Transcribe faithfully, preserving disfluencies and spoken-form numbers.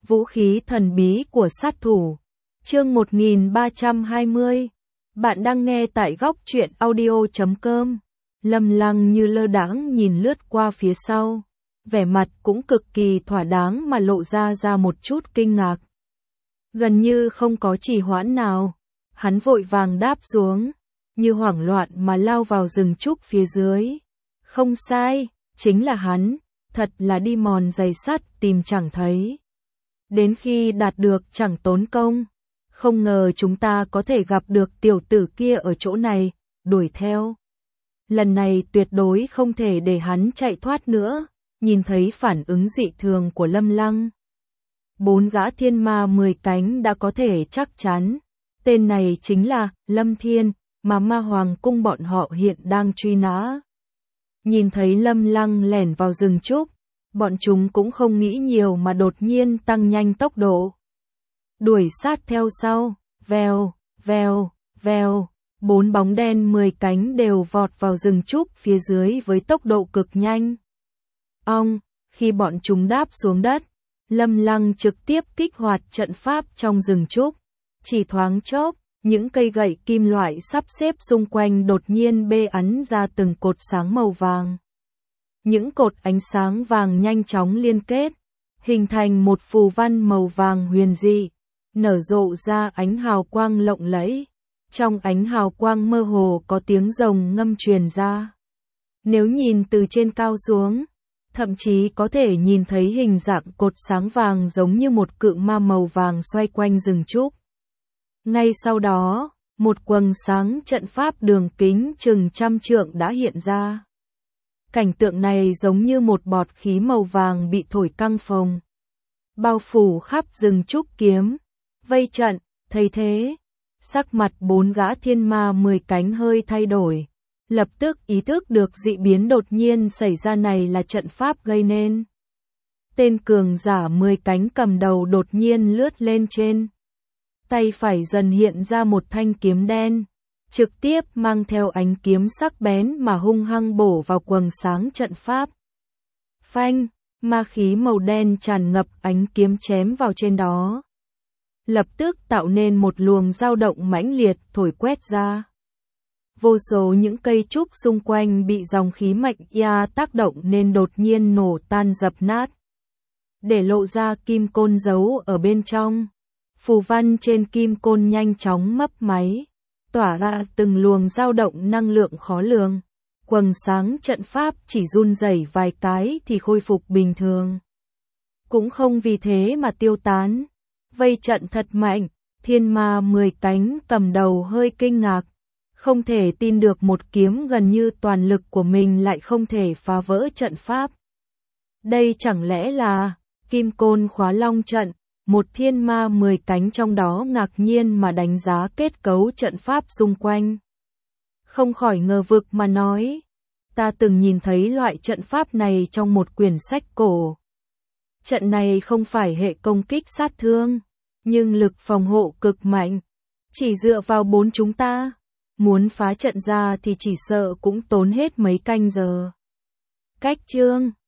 Vũ khí thần bí của sát thủ. Chương một nghìn ba trăm hai mươi. Bạn đang nghe tại góc truyện audio chấm com. Lâm Lăng như lơ đãng nhìn lướt qua phía sau, vẻ mặt cũng cực kỳ thỏa đáng mà lộ ra ra một chút kinh ngạc. Gần như không có trì hoãn nào, hắn vội vàng đáp xuống, như hoảng loạn mà lao vào rừng trúc phía dưới. Không sai, chính là hắn, thật là đi mòn giày sắt tìm chẳng thấy. Đến khi đạt được chẳng tốn công, không ngờ chúng ta có thể gặp được tiểu tử kia ở chỗ này, đuổi theo. Lần này tuyệt đối không thể để hắn chạy thoát nữa, nhìn thấy phản ứng dị thường của Lâm Lăng. Bốn gã thiên ma mười cánh đã có thể chắc chắn, tên này chính là Lâm Thiên, mà ma hoàng cung bọn họ hiện đang truy nã. Nhìn thấy Lâm Lăng lẻn vào rừng trúc, bọn chúng cũng không nghĩ nhiều mà đột nhiên tăng nhanh tốc độ. Đuổi sát theo sau, vèo, vèo, vèo, bốn bóng đen mười cánh đều vọt vào rừng trúc phía dưới với tốc độ cực nhanh. Ong, khi bọn chúng đáp xuống đất, Lâm Lăng trực tiếp kích hoạt trận pháp trong rừng trúc. Chỉ thoáng chốc, những cây gậy kim loại sắp xếp xung quanh đột nhiên bê ắn ra từng cột sáng màu vàng. Những cột ánh sáng vàng nhanh chóng liên kết, hình thành một phù văn màu vàng huyền dị, nở rộ ra ánh hào quang lộng lẫy. Trong ánh hào quang mơ hồ có tiếng rồng ngâm truyền ra. Nếu nhìn từ trên cao xuống, thậm chí có thể nhìn thấy hình dạng cột sáng vàng giống như một cự ma màu vàng xoay quanh rừng trúc. Ngay sau đó, một quầng sáng trận pháp đường kính chừng trăm trượng đã hiện ra. Cảnh tượng này giống như một bọt khí màu vàng bị thổi căng phồng, bao phủ khắp rừng trúc kiếm, vây trận. Thấy thế, sắc mặt bốn gã thiên ma mười cánh hơi thay đổi, lập tức ý thức được dị biến đột nhiên xảy ra này là trận pháp gây nên. Tên cường giả mười cánh cầm đầu đột nhiên lướt lên trên. Tay phải dần hiện ra một thanh kiếm đen, trực tiếp mang theo ánh kiếm sắc bén mà hung hăng bổ vào quầng sáng trận pháp. Phanh, ma khí màu đen tràn ngập ánh kiếm chém vào trên đó, lập tức tạo nên một luồng dao động mãnh liệt thổi quét ra. Vô số những cây trúc xung quanh bị dòng khí mạnh ya tác động nên đột nhiên nổ tan dập nát, để lộ ra kim côn giấu ở bên trong. Phù văn trên kim côn nhanh chóng mấp máy, tỏa ra từng luồng dao động năng lượng khó lường. Quầng sáng trận pháp chỉ run rẩy vài cái thì khôi phục bình thường, cũng không vì thế mà tiêu tán. Vây trận thật mạnh, thiên ma mười cánh cầm đầu hơi kinh ngạc, không thể tin được một kiếm gần như toàn lực của mình lại không thể phá vỡ trận pháp. Đây chẳng lẽ là Kim Côn Khóa Long trận? Một thiên ma mười cánh trong đó ngạc nhiên mà đánh giá kết cấu trận pháp xung quanh. Không khỏi ngờ vực mà nói, ta từng nhìn thấy loại trận pháp này trong một quyển sách cổ. Trận này không phải hệ công kích sát thương, nhưng lực phòng hộ cực mạnh. Chỉ dựa vào bốn chúng ta, muốn phá trận ra thì chỉ sợ cũng tốn hết mấy canh giờ. Cách chương